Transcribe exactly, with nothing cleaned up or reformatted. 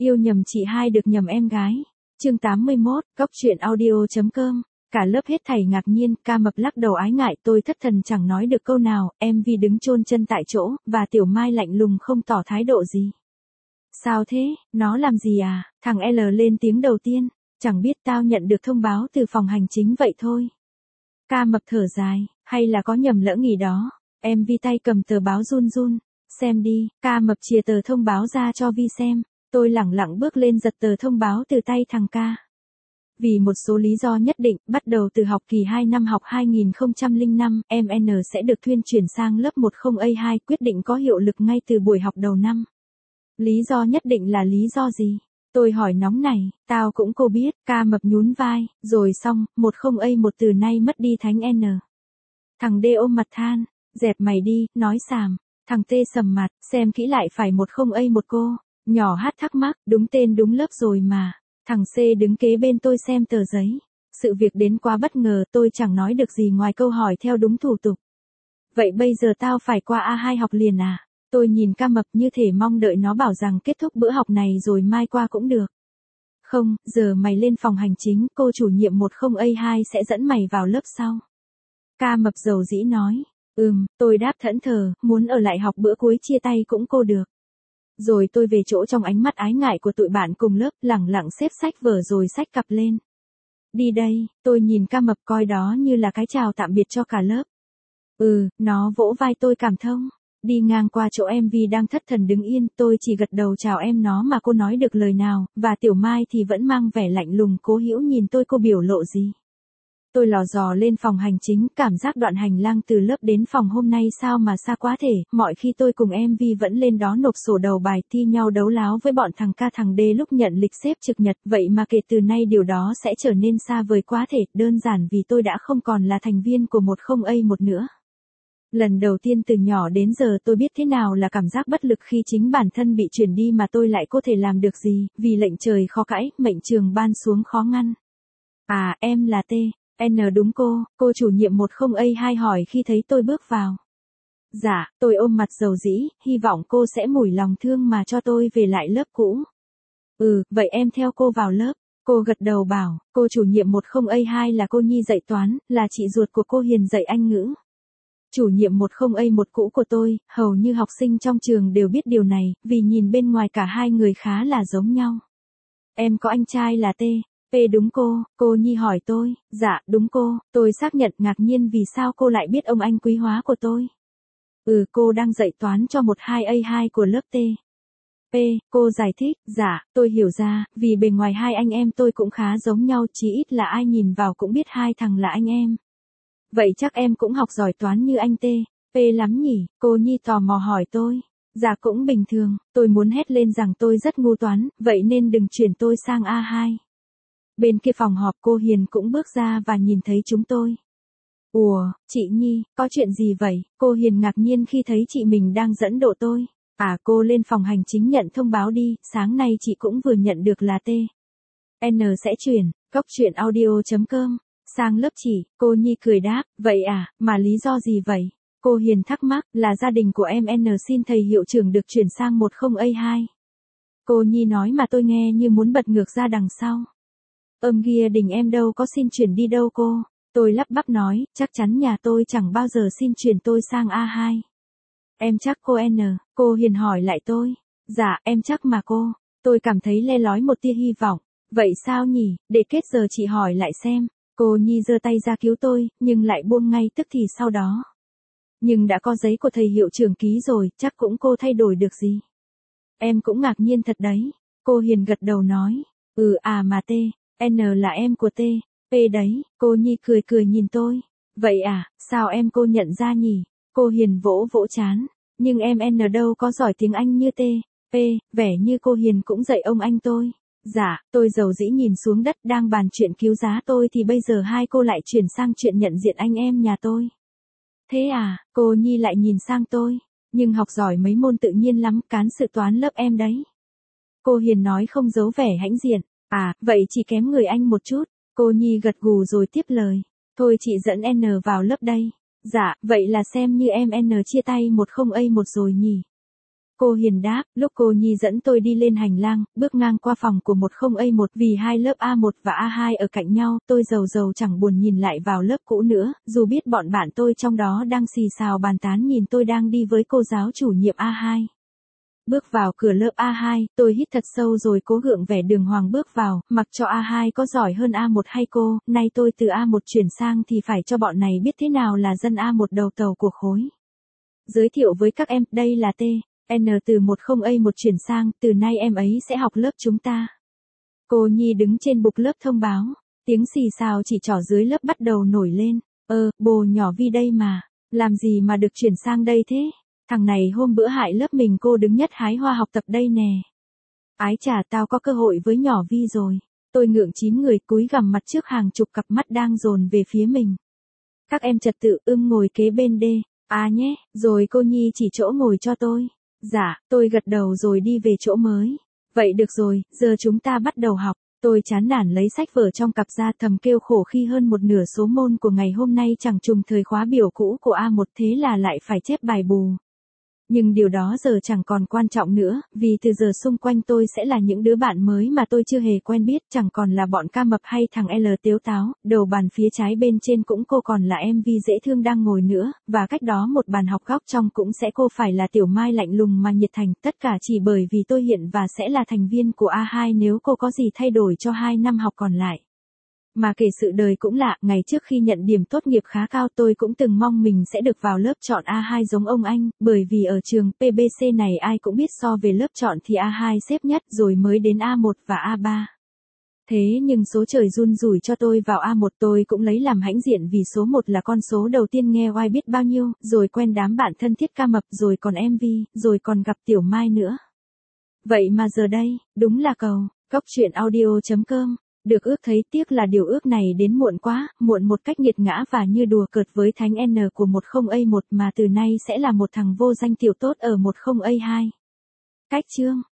Yêu nhầm chị hai được nhầm em gái. Chương tám mươi mốt, Cóc truyện audio.com. Cả lớp hết thảy ngạc nhiên, Ca Mập lắc đầu ái ngại, tôi thất thần chẳng nói được câu nào, em Vi đứng chôn chân tại chỗ, và Tiểu Mai lạnh lùng không tỏ thái độ gì. Sao thế, nó làm gì à? Thằng L lên tiếng đầu tiên, chẳng biết tao nhận được thông báo từ phòng hành chính vậy thôi. Ca Mập thở dài, hay là có nhầm lỡ nghỉ đó. Em Vi tay cầm tờ báo run run, xem đi. Ca Mập chìa tờ thông báo ra cho Vi xem. Tôi lẳng lặng bước lên giật tờ thông báo từ tay thằng Ca. Vì một số lý do nhất định, bắt đầu từ học kỳ hai năm học hai nghìn không trăm lẻ năm, em N sẽ được thuyên chuyển sang lớp mười A hai, quyết định có hiệu lực ngay từ buổi học đầu năm. Lý do nhất định là lý do gì? Tôi hỏi nóng này, tao cũng cô biết. Ca Mập nhún vai, rồi xong, mười A một từ nay mất đi thánh N. Thằng D ôm mặt than, dẹp mày đi, nói xàm. Thằng T sầm mặt, xem kỹ lại phải mười A một cô. Nhỏ H thắc mắc, đúng tên đúng lớp rồi mà. Thằng C đứng kế bên tôi xem tờ giấy. Sự việc đến quá bất ngờ, tôi chẳng nói được gì ngoài câu hỏi theo đúng thủ tục. Vậy bây giờ tao phải qua A hai học liền à? Tôi nhìn Ca Mập như thể mong đợi nó bảo rằng kết thúc bữa học này rồi mai qua cũng được. Không, giờ mày lên phòng hành chính, cô chủ nhiệm mười A hai sẽ dẫn mày vào lớp sau. Ca Mập dầu dĩ nói. Ừm, tôi đáp thẫn thờ, muốn ở lại học bữa cuối chia tay cũng cô được. Rồi tôi về chỗ trong ánh mắt ái ngại của tụi bạn cùng lớp, lẳng lặng xếp sách vở rồi xách cặp lên. Đi đây, tôi nhìn Ca Mập coi đó như là cái chào tạm biệt cho cả lớp. Ừ, nó vỗ vai tôi cảm thông. Đi ngang qua chỗ em Vi đang thất thần đứng yên, tôi chỉ gật đầu chào em nó mà cô nói được lời nào, và Tiểu Mai thì vẫn mang vẻ lạnh lùng cố hữu nhìn tôi, cô biểu lộ gì. Tôi lò dò lên phòng hành chính, cảm giác đoạn hành lang từ lớp đến phòng hôm nay sao mà xa quá thể, mọi khi tôi cùng em Vi vẫn lên đó nộp sổ đầu bài, thi nhau đấu láo với bọn thằng Ca thằng D lúc nhận lịch xếp trực nhật, vậy mà kể từ nay điều đó sẽ trở nên xa vời quá thể, đơn giản vì tôi đã không còn là thành viên của mười A một nữa. Lần đầu tiên từ nhỏ đến giờ tôi biết thế nào là cảm giác bất lực khi chính bản thân bị chuyển đi mà tôi lại có thể làm được gì, vì lệnh trời khó cãi, mệnh trường ban xuống khó ngăn. À, em là T. N đúng cô, cô chủ nhiệm mười A hai hỏi khi thấy tôi bước vào. Dạ, tôi ôm mặt dầu dĩ, hy vọng cô sẽ mủi lòng thương mà cho tôi về lại lớp cũ. Ừ, vậy em theo cô vào lớp. Cô gật đầu bảo, cô chủ nhiệm mười A hai là cô Nhi dạy toán, là chị ruột của cô Hiền dạy Anh ngữ. Chủ nhiệm mười A một cũ của tôi, hầu như học sinh trong trường đều biết điều này, vì nhìn bên ngoài cả hai người khá là giống nhau. Em có anh trai là T. P đúng cô, cô Nhi hỏi tôi. Dạ, đúng cô, tôi xác nhận ngạc nhiên vì sao cô lại biết ông anh quý hóa của tôi. Ừ, cô đang dạy toán cho mười hai A hai của lớp T. P, cô giải thích. Dạ, tôi hiểu ra, vì bề ngoài hai anh em tôi cũng khá giống nhau, chí ít là ai nhìn vào cũng biết hai thằng là anh em. Vậy chắc em cũng học giỏi toán như anh T. P lắm nhỉ, cô Nhi tò mò hỏi tôi. Dạ cũng bình thường, tôi muốn hét lên rằng tôi rất ngu toán, vậy nên đừng chuyển tôi sang A hai. Bên kia phòng họp cô Hiền cũng bước ra và nhìn thấy chúng tôi. Ủa, chị Nhi, có chuyện gì vậy? Cô Hiền ngạc nhiên khi thấy chị mình đang dẫn độ tôi. À, cô lên phòng hành chính nhận thông báo đi, sáng nay chị cũng vừa nhận được là T. N sẽ chuyển, Cóc truyện audio.com, sang lớp chị. Cô Nhi cười đáp, vậy à, mà lý do gì vậy? Cô Hiền thắc mắc, là gia đình của em N xin thầy hiệu trưởng được chuyển sang mười A hai. Cô Nhi nói mà tôi nghe như muốn bật ngược ra đằng sau. Ơm kia đình em đâu có xin chuyển đi đâu cô. Tôi lắp bắp nói, chắc chắn nhà tôi chẳng bao giờ xin chuyển tôi sang A hai. Em chắc cô N, cô Hiền hỏi lại tôi. Dạ, em chắc mà cô. Tôi cảm thấy le lói một tia hy vọng. Vậy sao nhỉ, để kết giờ chị hỏi lại xem. Cô Nhi giơ tay ra cứu tôi, nhưng lại buông ngay tức thì sau đó. Nhưng đã có giấy của thầy hiệu trưởng ký rồi, chắc cũng cô thay đổi được gì. Em cũng ngạc nhiên thật đấy. Cô Hiền gật đầu nói. Ừ à mà T. N là em của T. P đấy, cô Nhi cười cười nhìn tôi. Vậy à, sao em cô nhận ra nhỉ? Cô Hiền vỗ vỗ chán. Nhưng em N đâu có giỏi tiếng Anh như T. P, vẻ như cô Hiền cũng dạy ông anh tôi. Dạ, tôi dầu dĩ nhìn xuống đất đang bàn chuyện cứu giá tôi thì bây giờ hai cô lại chuyển sang chuyện nhận diện anh em nhà tôi. Thế à, cô Nhi lại nhìn sang tôi. Nhưng học giỏi mấy môn tự nhiên lắm, cán sự toán lớp em đấy. Cô Hiền nói không giấu vẻ hãnh diện. À, vậy chỉ kém người anh một chút. Cô Nhi gật gù rồi tiếp lời. Thôi chị dẫn N vào lớp đây. Dạ, vậy là xem như em N chia tay mười A một rồi nhỉ. Cô Hiền đáp, lúc cô Nhi dẫn tôi đi lên hành lang, bước ngang qua phòng của một không A một vì hai lớp A một và A hai ở cạnh nhau, tôi dầu dầu chẳng buồn nhìn lại vào lớp cũ nữa, dù biết bọn bạn tôi trong đó đang xì xào bàn tán nhìn tôi đang đi với cô giáo chủ nhiệm A hai. Bước vào cửa lớp A hai, tôi hít thật sâu rồi cố gượng vẻ đường hoàng bước vào, mặc cho A hai có giỏi hơn A một hay cô, nay tôi từ A một chuyển sang thì phải cho bọn này biết thế nào là dân A một đầu tàu của khối. Giới thiệu với các em, đây là T. N từ một không A một chuyển sang, từ nay em ấy sẽ học lớp chúng ta. Cô Nhi đứng trên bục lớp thông báo, tiếng xì xào chỉ trỏ dưới lớp bắt đầu nổi lên, ơ, bồ nhỏ Vi đây mà, làm gì mà được chuyển sang đây thế, thằng này hôm bữa hại lớp mình cô đứng nhất hái hoa học tập đây nè. Ái chà tao có cơ hội với nhỏ Vi rồi, tôi ngượng chín người cúi gằm mặt trước hàng chục cặp mắt đang dồn về phía mình. Các em trật tự ưng ngồi kế bên D. À nhé, rồi cô Nhi chỉ chỗ ngồi cho tôi. Dạ, tôi gật đầu rồi đi về chỗ mới. Vậy được rồi, giờ chúng ta bắt đầu học. Tôi chán nản lấy sách vở trong cặp ra thầm kêu khổ khi hơn một nửa số môn của ngày hôm nay chẳng trùng thời khóa biểu cũ của A một thế là lại phải chép bài bù. Nhưng điều đó giờ chẳng còn quan trọng nữa, vì từ giờ xung quanh tôi sẽ là những đứa bạn mới mà tôi chưa hề quen biết, chẳng còn là bọn ca mập hay thằng L tiếu táo, đầu bàn phía trái bên trên cũng cô còn là em Vi dễ thương đang ngồi nữa, và cách đó một bàn học góc trong cũng sẽ cô phải là Tiểu Mai lạnh lùng mà nhiệt thành, tất cả chỉ bởi vì tôi hiện và sẽ là thành viên của A hai nếu cô có gì thay đổi cho hai năm học còn lại. Mà kể sự đời cũng lạ, ngày trước khi nhận điểm tốt nghiệp khá cao tôi cũng từng mong mình sẽ được vào lớp chọn A hai giống ông anh, bởi vì ở trường P B C này ai cũng biết so về lớp chọn thì A hai xếp nhất rồi mới đến A một và A ba. Thế nhưng số trời run rủi cho tôi vào A một tôi cũng lấy làm hãnh diện vì số một là con số đầu tiên nghe oai biết bao nhiêu, rồi quen đám bạn thân thiết ca mập rồi còn em Vi, rồi còn gặp Tiểu Mai nữa. Vậy mà giờ đây, đúng là cầu, cóc truyện audio chấm com. Được ước thấy tiếc là điều ước này đến muộn quá, muộn một cách nghiệt ngã và như đùa cợt với thánh N của một không A một mà từ nay sẽ là một thằng vô danh tiểu tốt ở một không A hai. Cách chương